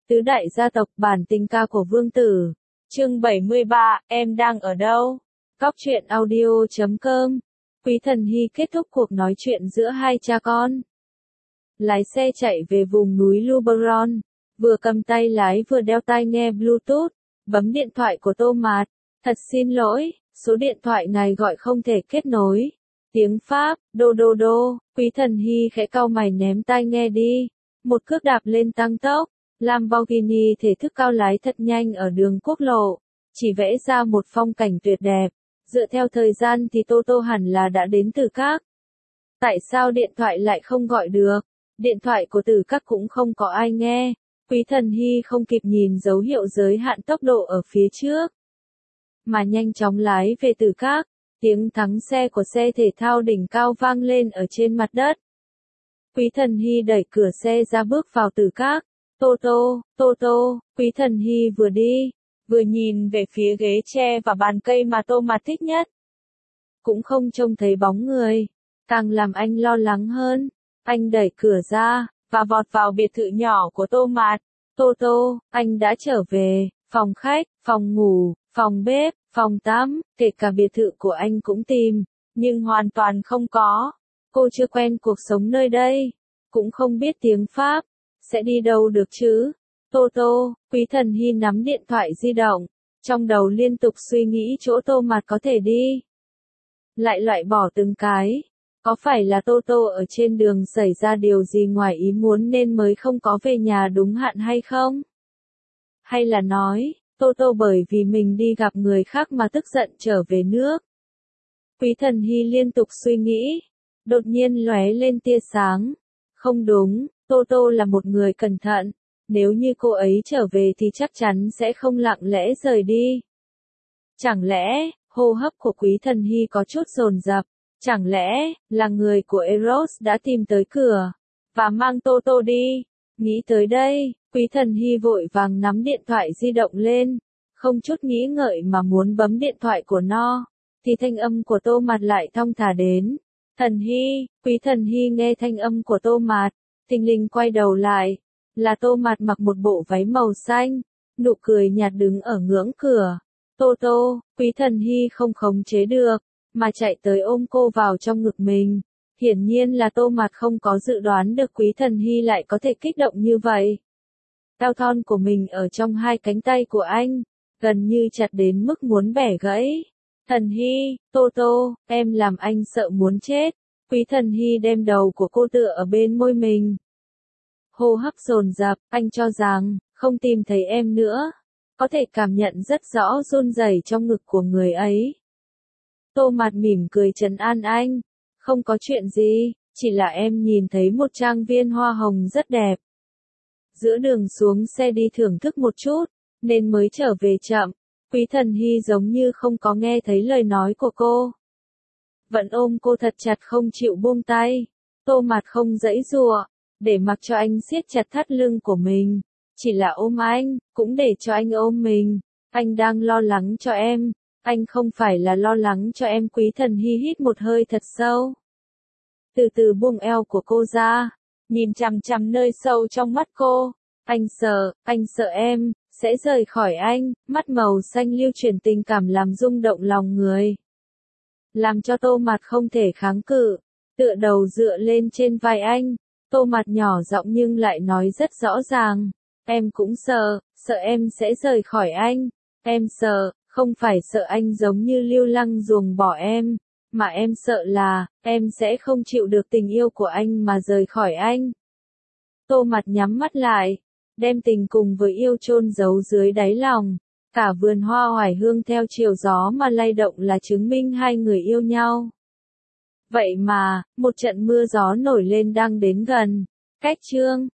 Tứ đại gia tộc bản tình ca của Vương Tử. Chương 73, em đang ở đâu? Cóc truyện audio.com. Quý Thần Hy kết thúc cuộc nói chuyện giữa hai cha con. Lái xe chạy về vùng núi Luberon, vừa cầm tay lái vừa đeo tai nghe Bluetooth, bấm điện thoại của Tô Mạt. Thật xin lỗi, số điện thoại ngài gọi không thể kết nối. Tiếng Pháp, đô đô đô, Quý Thần Hy khẽ cau mày ném tai nghe đi. Một cước đạp lên tăng tốc. Lamborghini thể thức cao lái thật nhanh ở đường quốc lộ, chỉ vẽ ra một phong cảnh tuyệt đẹp. Dựa theo thời gian thì Toto hẳn là đã đến Từ Các. Tại sao điện thoại lại không gọi được? Điện thoại của Từ Các cũng không có ai nghe. Quý Thần Hy không kịp nhìn dấu hiệu giới hạn tốc độ ở phía trước, mà nhanh chóng lái về Từ Các. Tiếng thắng xe của xe thể thao đỉnh cao vang lên ở trên mặt đất. Quý Thần Hy đẩy cửa xe ra bước vào Từ Các. Toto, Quý Thần Hy vừa đi, vừa nhìn về phía ghế tre và bàn cây mà Tô Mạt thích nhất. Cũng không trông thấy bóng người, càng làm anh lo lắng hơn. Anh đẩy cửa ra, và vọt vào biệt thự nhỏ của Tô Mạt. Toto, anh đã trở về, phòng khách, phòng ngủ, phòng bếp, phòng tắm, kể cả biệt thự của anh cũng tìm, nhưng hoàn toàn không có. Cô chưa quen cuộc sống nơi đây, cũng không biết tiếng Pháp. Sẽ đi đâu được chứ? Toto, Quý Thần Hy nắm điện thoại di động, trong đầu liên tục suy nghĩ chỗ Tô Mạt có thể đi. Lại loại bỏ từng cái. Có phải là Toto ở trên đường xảy ra điều gì ngoài ý muốn nên mới không có về nhà đúng hạn hay không? Hay là nói, Toto bởi vì mình đi gặp người khác mà tức giận trở về nước? Quý Thần Hy liên tục suy nghĩ. Đột nhiên lóe lên tia sáng. Không đúng. Toto là một người cẩn thận, nếu như cô ấy trở về thì chắc chắn sẽ không lặng lẽ rời đi. Chẳng lẽ, hô hấp của Quý Thần Hy có chút dồn dập, chẳng lẽ, là người của Eros đã tìm tới cửa, và mang Toto đi? Nghĩ tới đây, Quý Thần Hy vội vàng nắm điện thoại di động lên, không chút nghĩ ngợi mà muốn bấm điện thoại của nó, thì thanh âm của Tô Mạt lại thong thả đến. Thần Hy, Quý Thần Hy nghe thanh âm của Tô Mạt. Thình lình quay đầu lại, là Tô Mạt mặc một bộ váy màu xanh, nụ cười nhạt đứng ở ngưỡng cửa. Toto, Quý Thần Hy không khống chế được, mà chạy tới ôm cô vào trong ngực mình. Hiển nhiên là Tô Mạt không có dự đoán được Quý Thần Hy lại có thể kích động như vậy. Eo thon của mình ở trong hai cánh tay của anh, gần như chặt đến mức muốn bẻ gãy. Thần Hy, Toto, em làm anh sợ muốn chết. Quý Thần Hy đem đầu của cô tựa ở bên môi mình. Hô hấp dồn dập, anh cho rằng, không tìm thấy em nữa. Có thể cảm nhận rất rõ run rẩy trong ngực của người ấy. Tô Mạt mỉm cười trấn an anh. Không có chuyện gì, chỉ là em nhìn thấy một trang viên hoa hồng rất đẹp. Giữa đường xuống xe đi thưởng thức một chút, nên mới trở về chậm. Quý Thần Hy giống như không có nghe thấy lời nói của cô. Vẫn ôm cô thật chặt không chịu buông tay. Tô Mạt không giãy giụa, để mặc cho anh siết chặt thắt lưng của mình. Chỉ là ôm anh, cũng để cho anh ôm mình. Anh đang lo lắng cho em. Anh không phải là lo lắng cho em. Quý Thần Hy hít một hơi thật sâu. Từ từ buông eo của cô ra, nhìn chằm chằm nơi sâu trong mắt cô. Anh sợ em sẽ rời khỏi anh. Mắt màu xanh lưu chuyển tình cảm làm rung động lòng người, làm cho Tô Mạt không thể kháng cự, tựa đầu dựa lên trên vai anh. Tô Mạt nhỏ giọng nhưng lại nói rất rõ ràng, em cũng sợ em sẽ rời khỏi anh. Em sợ, không phải sợ anh giống như lưu lăng ruồng bỏ em, mà em sợ là, em sẽ không chịu được tình yêu của anh mà rời khỏi anh. Tô Mạt nhắm mắt lại, đem tình cùng với yêu chôn giấu dưới đáy lòng. Cả vườn hoa oải hương theo chiều gió mà lay động là chứng minh hai người yêu nhau. Vậy mà, một trận mưa gió nổi lên đang đến gần. Cách chương